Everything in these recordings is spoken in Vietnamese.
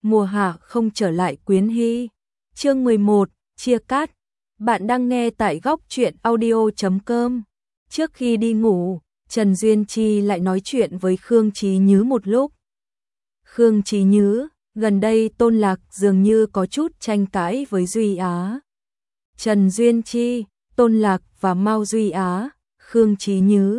mùa hạ không trở lại Quyến Hy. Chương 11, chia cắt. Bạn đang nghe tại góc truyện audio.com. Trước khi đi ngủ, Trần Duyên Chi lại nói chuyện với Khương Chí Nhứ một lúc. Khương Chí Nhứ, gần đây Tôn Lạc dường như có chút tranh cãi với Duy Á. Trần Duyên Chi, Tôn Lạc và Mao Duy Á, Khương Chí Nhứ.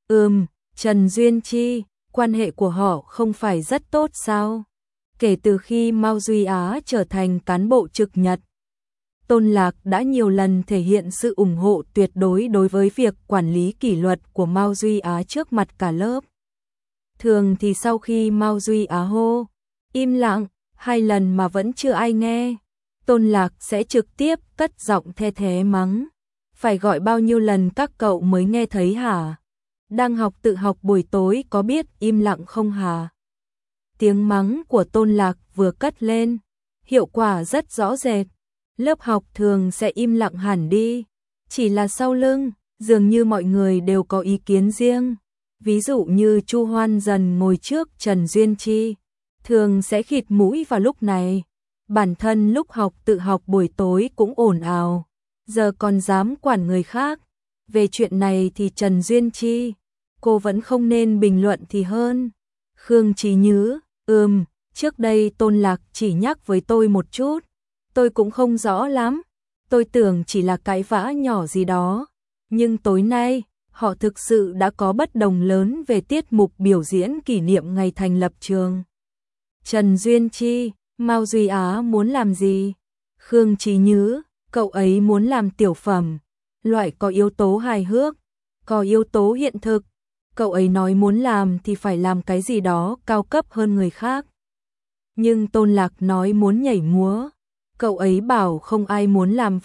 Trần Duyên Chi, quan hệ của họ không phải rất tốt sao? Kể từ khi Mao Duy Á trở thành cán bộ trực Nhật, Tôn Lạc đã nhiều lần thể hiện sự ủng hộ tuyệt đối đối với việc quản lý kỷ luật của Mao Duy Á trước mặt cả lớp. Thường thì sau khi Mao Duy Á hô im lặng 2 lần mà vẫn chưa ai nghe, Tôn Lạc sẽ trực tiếp cất giọng the thé mắng. Phải gọi bao nhiêu lần các cậu mới nghe thấy hả? Đang học tự học buổi tối có biết im lặng không hả? Tiếng mắng của Tôn Lạc vừa cất lên, hiệu quả rất rõ rệt. Lớp học thường sẽ im lặng hẳn đi. Chỉ là sau lưng, dường như mọi người đều có ý kiến riêng. Ví dụ như Chu Hoan Dần ngồi trước Trần Duyên Chi, thường sẽ khịt mũi vào lúc này. Bản thân lúc học tự học buổi tối cũng ồn ào, giờ còn dám quản người khác. Về chuyện này thì Trần Duyên Chi, cô vẫn không nên bình luận thì hơn. Khương Chí Nhứ, trước đây Tôn Lạc chỉ nhắc với tôi một chút, tôi cũng không rõ lắm, tôi tưởng chỉ là cãi vã nhỏ gì đó, nhưng tối nay, họ thực sự đã có bất đồng lớn về tiết mục biểu diễn kỷ niệm ngày thành lập trường. Trần Duyên Chi, Mao Duy Á muốn làm gì? Khương Chí Nhứ, cậu ấy muốn làm tiểu phẩm, loại có yếu tố hài hước, có yếu tố hiện thực. Cậu ấy nói muốn làm thì phải làm cái gì đó cao cấp hơn người khác. Nhưng Tôn Lạc nói muốn nhảy múa, cậu ấy bảo không ai muốn làm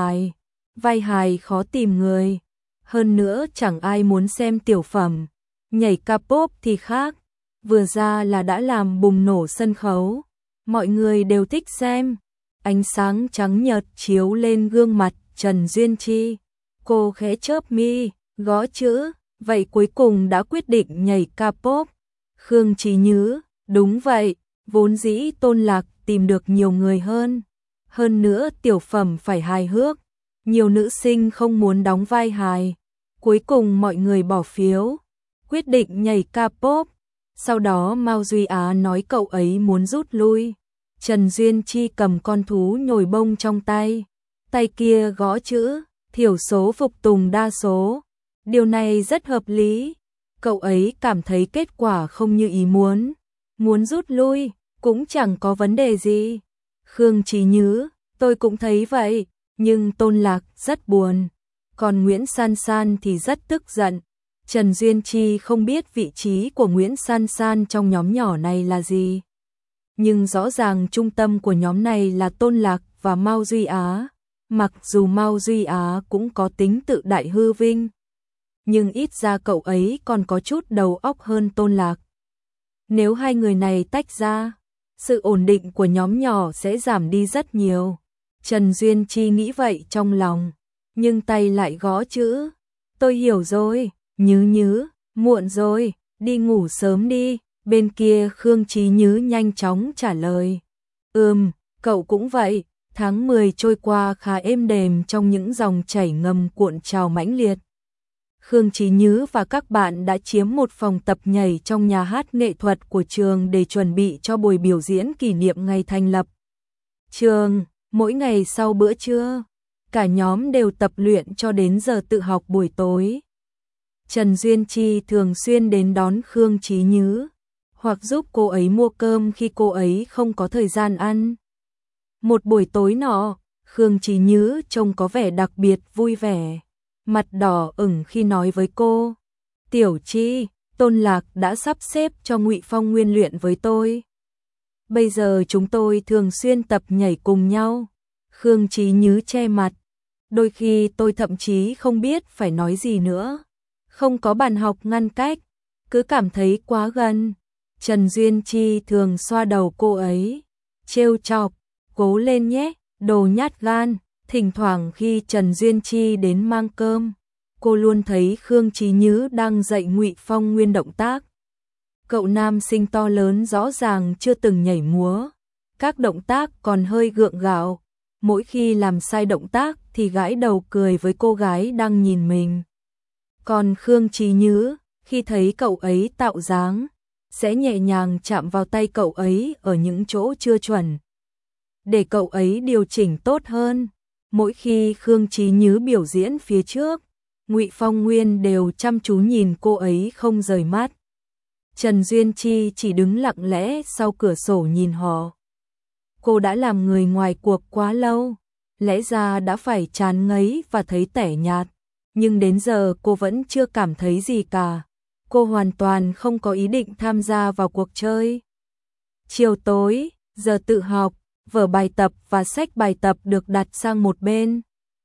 vai hài khó tìm người. Hơn nữa chẳng ai muốn xem tiểu phẩm, nhảy K-pop thì khác, vừa ra là đã làm bùng nổ sân khấu. Mọi người đều thích xem. Ánh sáng trắng nhợt chiếu lên gương mặt Trần Duyên Chi. Cô khẽ chớp mi, gõ chữ, vậy cuối cùng đã quyết định nhảy K-pop. Khương Chí Nhứ, đúng vậy, vốn dĩ Tôn Lạc tìm được nhiều người hơn. Hơn nữa tiểu phẩm phải hài hước, nhiều nữ sinh không muốn đóng vai hài. Cuối cùng mọi người bỏ phiếu, quyết định nhảy K-pop. Sau đó Mao Duy Á nói cậu ấy muốn rút lui. Trần Duyên Chi cầm con thú nhồi bông trong tay, tay kia gõ chữ, thiểu số phục tùng đa số. Điều này rất hợp lý. Cậu ấy cảm thấy kết quả không như ý muốn rút lui, cũng chẳng có vấn đề gì. Khương Chí Nhứ, tôi cũng thấy vậy, nhưng Tôn Lạc rất buồn. Còn Nguyễn San San thì rất tức giận. Trần Duyên Chi không biết vị trí của Nguyễn San San trong nhóm nhỏ này là gì. Nhưng rõ ràng trung tâm của nhóm này là Tôn Lạc và Mao Duy Á. Mặc dù Mao Duy Á cũng có tính tự đại hư vinh, nhưng ít ra cậu ấy còn có chút đầu óc hơn Tôn Lạc. Nếu hai người này tách ra, sự ổn định của nhóm nhỏ sẽ giảm đi rất nhiều. Trần Duyên Chi nghĩ vậy trong lòng, nhưng tay lại gõ chữ. Tôi hiểu rồi, Nhứ, muộn rồi, đi ngủ sớm đi. Bên kia Khương Chí Nhứ nhanh chóng trả lời. Cậu cũng vậy. Tháng 10 trôi qua khá êm đềm trong những dòng chảy ngầm cuộn trào mãnh liệt. Khương Chí Nhứ và các bạn đã chiếm một phòng tập nhảy trong nhà hát nghệ thuật của trường để chuẩn bị cho buổi biểu diễn kỷ niệm ngày thành lập trường. Mỗi ngày sau bữa trưa, cả nhóm đều tập luyện cho đến giờ tự học buổi tối. Trần Duyên Chi thường xuyên đến đón Khương Chí Nhứ, hoặc giúp cô ấy mua cơm khi cô ấy không có thời gian ăn. Một buổi tối nọ, Khương Chí Nhứ trông có vẻ đặc biệt vui vẻ, mặt đỏ ửng khi nói với cô. Tiểu Chi, Tôn Lạc đã sắp xếp cho Ngụy Phong Nguyên luyện với tôi. Bây giờ chúng tôi thường xuyên tập nhảy cùng nhau. Khương Chí Nhứ che mặt. Đôi khi tôi thậm chí không biết phải nói gì nữa. Không có bàn học ngăn cách, cứ cảm thấy quá gần. Trần Duyên Chi thường xoa đầu cô ấy, trêu chọc, cố lên nhé, đồ nhát gan. Thỉnh thoảng khi Trần Duyên Chi đến mang cơm, cô luôn thấy Khương Chí Nhứ đang dạy Ngụy Phong Nguyên động tác. Cậu nam sinh to lớn rõ ràng chưa từng nhảy múa, các động tác còn hơi gượng gạo, mỗi khi làm sai động tác thì gãi đầu cười với cô gái đang nhìn mình. Còn Khương Chí Nhứ, khi thấy cậu ấy tạo dáng, sẽ nhẹ nhàng chạm vào tay cậu ấy ở những chỗ chưa chuẩn, để cậu ấy điều chỉnh tốt hơn. Mỗi khi Khương Chí Nhứ biểu diễn phía trước, Ngụy Phong Nguyên đều chăm chú nhìn cô ấy không rời mắt. Trần Duyên Chi chỉ đứng lặng lẽ sau cửa sổ nhìn họ. Cô đã làm người ngoài cuộc quá lâu, lẽ ra đã phải chán ngấy và thấy tẻ nhạt, nhưng đến giờ cô vẫn chưa cảm thấy gì cả. Cô hoàn toàn không có ý định tham gia vào cuộc chơi. Chiều tối, giờ tự học, vở bài tập và sách bài tập được đặt sang một bên.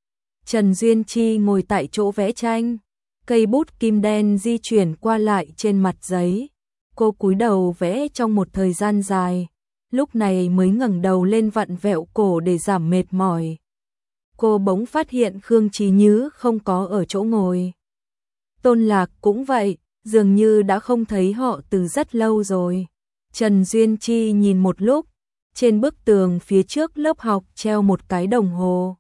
Trần Duyên Chi ngồi tại chỗ vẽ tranh, cây bút kim đen di chuyển qua lại trên mặt giấy. Cô cúi đầu vẽ trong một thời gian dài, lúc này mới ngẩng đầu lên vặn vẹo cổ để giảm mệt mỏi. Cô bỗng phát hiện Khương Chí Nhứ không có ở chỗ ngồi. Tôn Lạc cũng vậy, dường như đã không thấy họ từ rất lâu rồi. Trần Duyên Chi nhìn một lúc, trên bức tường phía trước lớp học treo một cái đồng hồ.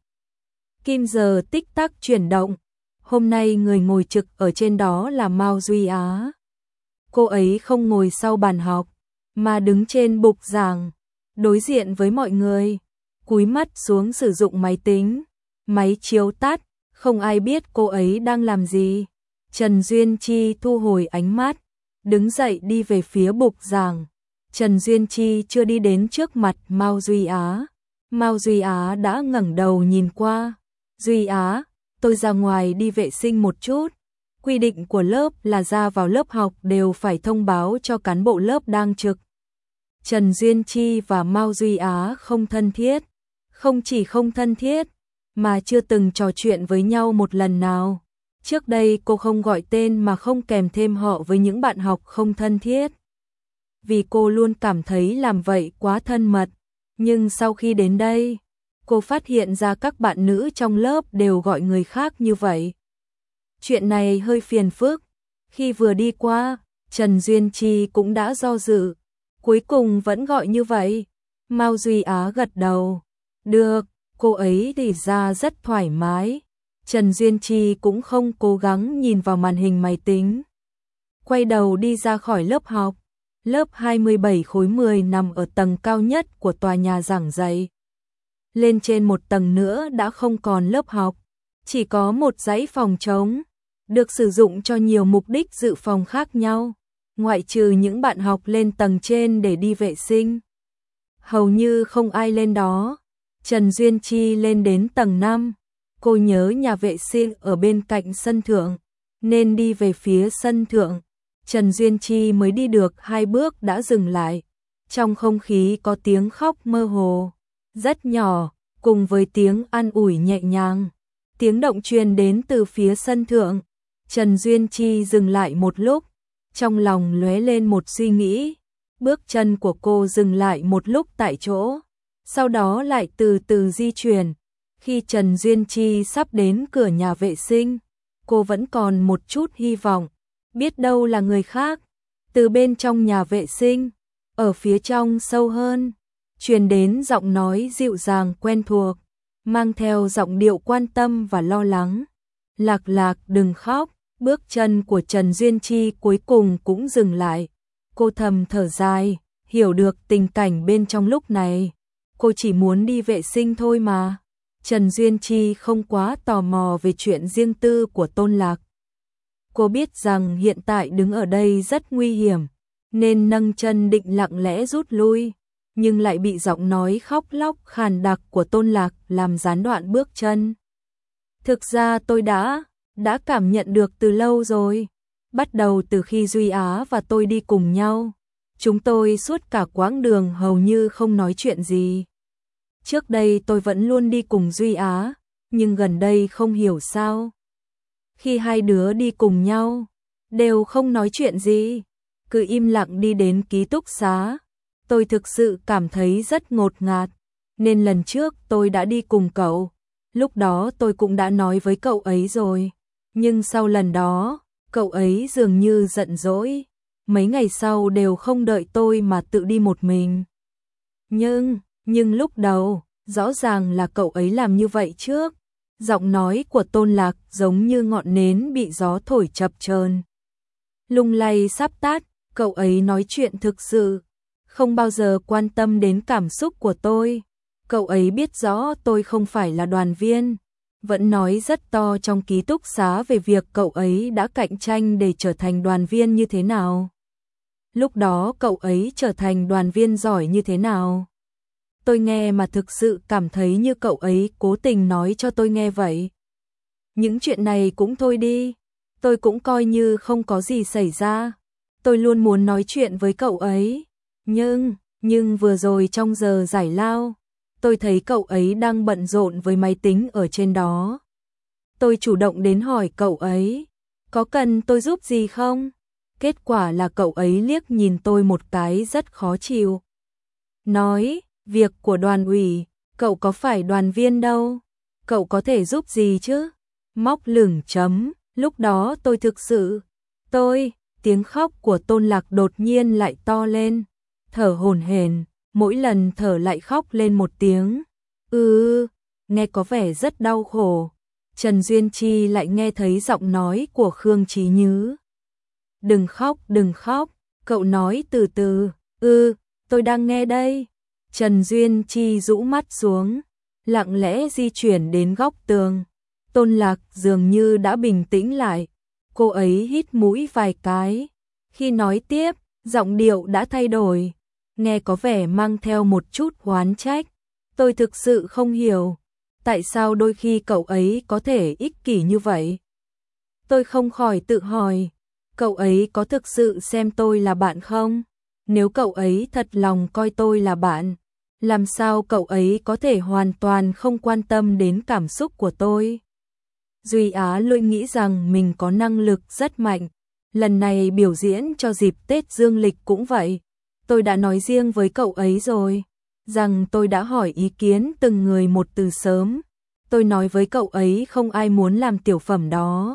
Kim giờ tích tắc chuyển động, hôm nay người ngồi trực ở trên đó là Mao Duy Á. Cô ấy không ngồi sau bàn học, mà đứng trên bục giảng, đối diện với mọi người, cúi mắt xuống sử dụng máy tính. Máy chiếu tắt, không ai biết cô ấy đang làm gì. Trần Duyên Chi thu hồi ánh mắt, đứng dậy đi về phía bục giảng. Trần Duyên Chi chưa đi đến trước mặt Mao Duy Á. Mao Duy Á đã ngẩng đầu nhìn qua. Duy Á, tôi ra ngoài đi vệ sinh một chút. Quy định của lớp là ra vào lớp học đều phải thông báo cho cán bộ lớp đang trực. Trần Duyên Chi và Mao Duy Á không thân thiết. Không chỉ không thân thiết, mà chưa từng trò chuyện với nhau một lần nào. Trước đây cô không gọi tên mà không kèm thêm họ với những bạn học không thân thiết, vì cô luôn cảm thấy làm vậy quá thân mật. Nhưng sau khi đến đây, cô phát hiện ra các bạn nữ trong lớp đều gọi người khác như vậy. Chuyện này hơi phiền phức. Khi vừa đi qua, Trần Duyên Chi cũng đã do dự, cuối cùng vẫn gọi như vậy. Mao Duy Á gật đầu. Được, cô ấy thì ra rất thoải mái. Trần Duyên Chi cũng không cố gắng nhìn vào màn hình máy tính. Quay đầu đi ra khỏi lớp học. Lớp 27 khối 10 nằm ở tầng cao nhất của tòa nhà giảng dạy. Lên trên một tầng nữa đã không còn lớp học, chỉ có một dãy phòng trống, được sử dụng cho nhiều mục đích dự phòng khác nhau, ngoại trừ những bạn học lên tầng trên để đi vệ sinh. Hầu như không ai lên đó. Trần Duyên Chi lên đến tầng 5, cô nhớ nhà vệ sinh ở bên cạnh sân thượng, nên đi về phía sân thượng. Trần Duyên Chi mới đi được 2 bước đã dừng lại. Trong không khí có tiếng khóc mơ hồ, rất nhỏ, cùng với tiếng an ủi nhẹ nhàng. Tiếng động truyền đến từ phía sân thượng. Trần Duyên Chi dừng lại một lúc, trong lòng lóe lên một suy nghĩ. Bước chân của cô dừng lại một lúc tại chỗ, sau đó lại từ từ di chuyển. Khi Trần Duyên Chi sắp đến cửa nhà vệ sinh, cô vẫn còn một chút hy vọng, biết đâu là người khác. Từ bên trong nhà vệ sinh, ở phía trong sâu hơn, truyền đến giọng nói dịu dàng quen thuộc, mang theo giọng điệu quan tâm và lo lắng. Lạc Lạc đừng khóc. Bước chân của Trần Duyên Chi cuối cùng cũng dừng lại. Cô thầm thở dài, hiểu được tình cảnh bên trong lúc này. Cô chỉ muốn đi vệ sinh thôi mà. Trần Duyên Chi không quá tò mò về chuyện riêng tư của Tôn Lạc. Cô biết rằng hiện tại đứng ở đây rất nguy hiểm, nên nâng chân định lặng lẽ rút lui, nhưng lại bị giọng nói khóc lóc khàn đặc của Tôn Lạc làm gián đoạn bước chân. Thực ra tôi đã cảm nhận được từ lâu rồi, bắt đầu từ khi Duy Á và tôi đi cùng nhau. Chúng tôi suốt cả quãng đường hầu như không nói chuyện gì. Trước đây tôi vẫn luôn đi cùng Duy Á, nhưng gần đây không hiểu sao, khi hai đứa đi cùng nhau, đều không nói chuyện gì, cứ im lặng đi đến ký túc xá. Tôi thực sự cảm thấy rất ngột ngạt, nên lần trước tôi đã đi cùng cậu. Lúc đó tôi cũng đã nói với cậu ấy rồi, nhưng sau lần đó, cậu ấy dường như giận dỗi. Mấy ngày sau đều không đợi tôi mà tự đi một mình. Nhưng lúc đầu, rõ ràng là cậu ấy làm như vậy trước. Giọng nói của Tôn Lạc giống như ngọn nến bị gió thổi chập chờn, lung lay sắp tắt. Cậu ấy nói chuyện thực sự không bao giờ quan tâm đến cảm xúc của tôi. Cậu ấy biết rõ tôi không phải là đoàn viên, vẫn nói rất to trong ký túc xá về việc cậu ấy đã cạnh tranh để trở thành đoàn viên như thế nào. Lúc đó cậu ấy trở thành đoàn viên giỏi như thế nào. Tôi nghe mà thực sự cảm thấy như cậu ấy cố tình nói cho tôi nghe vậy. Những chuyện này cũng thôi đi, tôi cũng coi như không có gì xảy ra. Tôi luôn muốn nói chuyện với cậu ấy, nhưng vừa rồi trong giờ giải lao, tôi thấy cậu ấy đang bận rộn với máy tính ở trên đó. Tôi chủ động đến hỏi cậu ấy, có cần tôi giúp gì không? Kết quả là cậu ấy liếc nhìn tôi một cái rất khó chịu. Nói, việc của đoàn ủy, cậu có phải đoàn viên đâu, cậu có thể giúp gì chứ? Móc lửng chấm, lúc đó tôi thực sự, tiếng khóc của Tôn Lạc đột nhiên lại to lên, thở hổn hển, mỗi lần thở lại khóc lên một tiếng. Nghe có vẻ rất đau khổ. Trần Duyên Chi lại nghe thấy giọng nói của Khương Chí Nhứ. Đừng khóc, cậu nói từ từ. Tôi đang nghe đây. Trần Duyên Chi rũ mắt xuống, lặng lẽ di chuyển đến góc tường. Tôn Lạc dường như đã bình tĩnh lại. Cô ấy hít mũi vài cái. Khi nói tiếp, giọng điệu đã thay đổi, nghe có vẻ mang theo một chút oán trách. Tôi thực sự không hiểu, tại sao đôi khi cậu ấy có thể ích kỷ như vậy. Tôi không khỏi tự hỏi, cậu ấy có thực sự xem tôi là bạn không? Nếu cậu ấy thật lòng coi tôi là bạn, làm sao cậu ấy có thể hoàn toàn không quan tâm đến cảm xúc của tôi? Duy Á luôn nghĩ rằng mình có năng lực rất mạnh. Lần này biểu diễn cho dịp Tết Dương lịch cũng vậy. Tôi đã nói riêng với cậu ấy rồi, rằng tôi đã hỏi ý kiến từng người một từ sớm. Tôi nói với cậu ấy không ai muốn làm tiểu phẩm đó.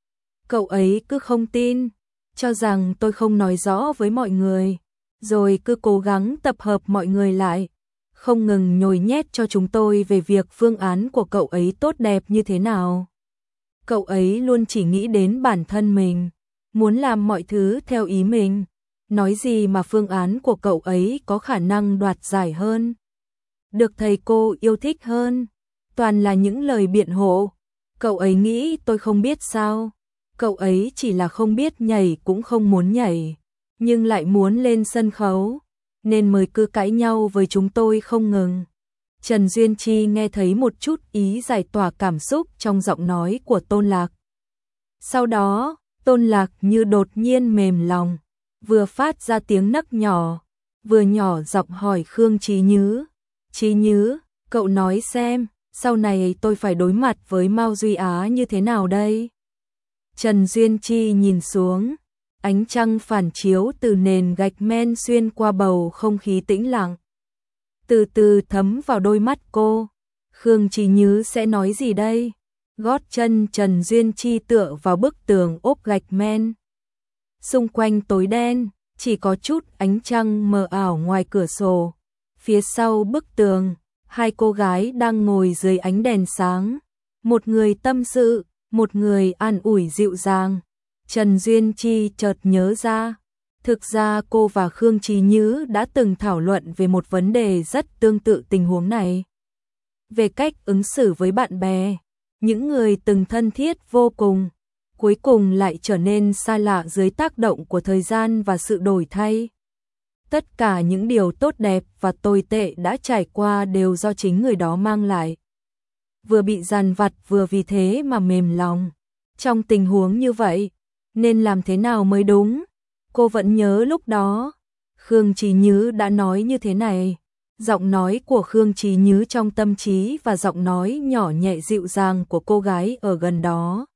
Cậu ấy cứ không tin, cho rằng tôi không nói rõ với mọi người, rồi cứ cố gắng tập hợp mọi người lại, không ngừng nhồi nhét cho chúng tôi về việc phương án của cậu ấy tốt đẹp như thế nào. Cậu ấy luôn chỉ nghĩ đến bản thân mình, muốn làm mọi thứ theo ý mình. Nói gì mà phương án của cậu ấy có khả năng đoạt giải hơn, được thầy cô yêu thích hơn, toàn là những lời biện hộ. Cậu ấy nghĩ tôi không biết sao? Cậu ấy chỉ là không biết nhảy cũng không muốn nhảy, nhưng lại muốn lên sân khấu, nên mới cứ cãi nhau với chúng tôi không ngừng. Trần Duyên Chi nghe thấy một chút ý giải tỏa cảm xúc trong giọng nói của Tôn Lạc. Sau đó, Tôn Lạc như đột nhiên mềm lòng, vừa phát ra tiếng nấc nhỏ, vừa nhỏ giọng hỏi Khương Chí Nhứ. Chí Nhứ, cậu nói xem, sau này tôi phải đối mặt với Mao Duy Á như thế nào đây? Trần Duyên Chi nhìn xuống, ánh trăng phản chiếu từ nền gạch men xuyên qua bầu không khí tĩnh lặng, từ từ thấm vào đôi mắt cô. Khương Chí Nhứ sẽ nói gì đây? Gót chân Trần Duyên Chi tựa vào bức tường ốp gạch men. Xung quanh tối đen, chỉ có chút ánh trăng mờ ảo ngoài cửa sổ. Phía sau bức tường, hai cô gái đang ngồi dưới ánh đèn sáng. Một người tâm sự, một người an ủi dịu dàng. Trần Duyên Chi chợt nhớ ra, thực ra cô và Khương Chí Nhứ đã từng thảo luận về một vấn đề rất tương tự tình huống này. Về cách ứng xử với bạn bè, những người từng thân thiết vô cùng, cuối cùng lại trở nên xa lạ dưới tác động của thời gian và sự đổi thay. Tất cả những điều tốt đẹp và tồi tệ đã trải qua đều do chính người đó mang lại. Vừa bị dằn vặt vừa vì thế mà mềm lòng. Trong tình huống như vậy, nên làm thế nào mới đúng? Cô vẫn nhớ lúc đó, Khương Chí Nhứ đã nói như thế này. Giọng nói của Khương Chí Nhứ trong tâm trí và giọng nói nhỏ nhẹ dịu dàng của cô gái ở gần đó,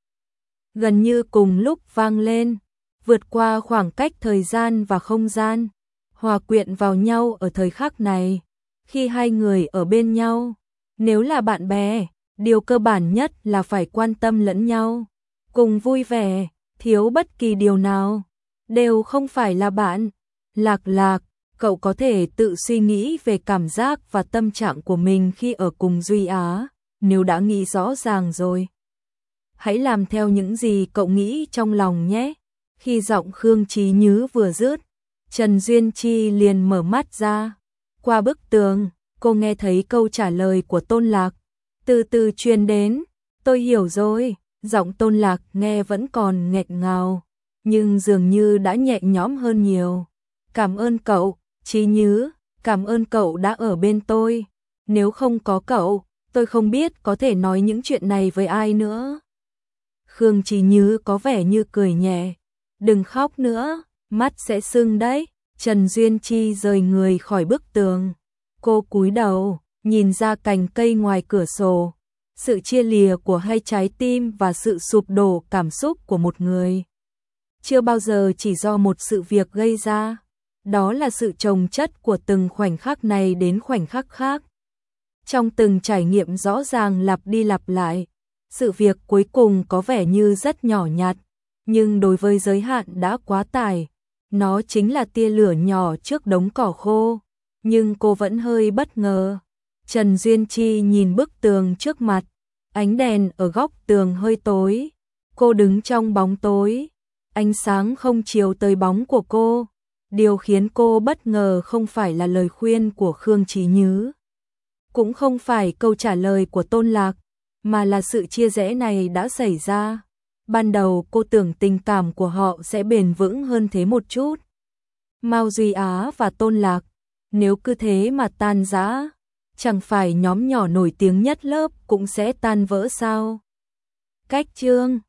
gần như cùng lúc vang lên, vượt qua khoảng cách thời gian và không gian, hòa quyện vào nhau ở thời khắc này. Khi hai người ở bên nhau, nếu là bạn bè, điều cơ bản nhất là phải quan tâm lẫn nhau, cùng vui vẻ, thiếu bất kỳ điều nào, đều không phải là bạn. Lạc Lạc, Cậu có thể tự suy nghĩ về cảm giác và tâm trạng của mình khi ở cùng Duy Á, nếu đã nghĩ rõ ràng rồi. Hãy làm theo những gì cậu nghĩ trong lòng nhé. Khi giọng Khương Chí Nhứ vừa dứt, Trần Duyên Chi liền mở mắt ra. Qua bức tường, cô nghe thấy câu trả lời của Tôn Lạc. Từ từ truyền đến, tôi hiểu rồi, giọng Tôn Lạc nghe vẫn còn nghẹn ngào, nhưng dường như đã nhẹ nhõm hơn nhiều. Cảm ơn cậu, Chí Nhứ, cảm ơn cậu đã ở bên tôi. Nếu không có cậu, tôi không biết có thể nói những chuyện này với ai nữa. Khương Chí Nhứ có vẻ như cười nhẹ. Đừng khóc nữa, mắt sẽ sưng đấy. Trần Duyên Chi rời người khỏi bức tường. Cô cúi đầu, nhìn ra cành cây ngoài cửa sổ. Sự chia lìa của hai trái tim và sự sụp đổ cảm xúc của một người. Chưa bao giờ chỉ do một sự việc gây ra. Đó là sự chồng chất của từng khoảnh khắc này đến khoảnh khắc khác. Trong từng trải nghiệm rõ ràng lặp đi lặp lại, sự việc cuối cùng có vẻ như rất nhỏ nhặt, nhưng đối với giới hạn đã quá tải, nó chính là tia lửa nhỏ trước đống cỏ khô. Nhưng cô vẫn hơi bất ngờ. Trần Duyên Chi nhìn bức tường trước mặt, ánh đèn ở góc tường hơi tối. Cô đứng trong bóng tối, ánh sáng không chiếu tới bóng của cô. Điều khiến cô bất ngờ không phải là lời khuyên của Khương Chí Nhứ, cũng không phải câu trả lời của Tôn Lạc, mà là sự chia rẽ này đã xảy ra. Ban đầu cô tưởng tình cảm của họ sẽ bền vững hơn thế một chút. Mao Duy Á và Tôn Lạc, nếu cứ thế mà tan rã, chẳng phải nhóm nhỏ nổi tiếng nhất lớp cũng sẽ tan vỡ sao? Cách chương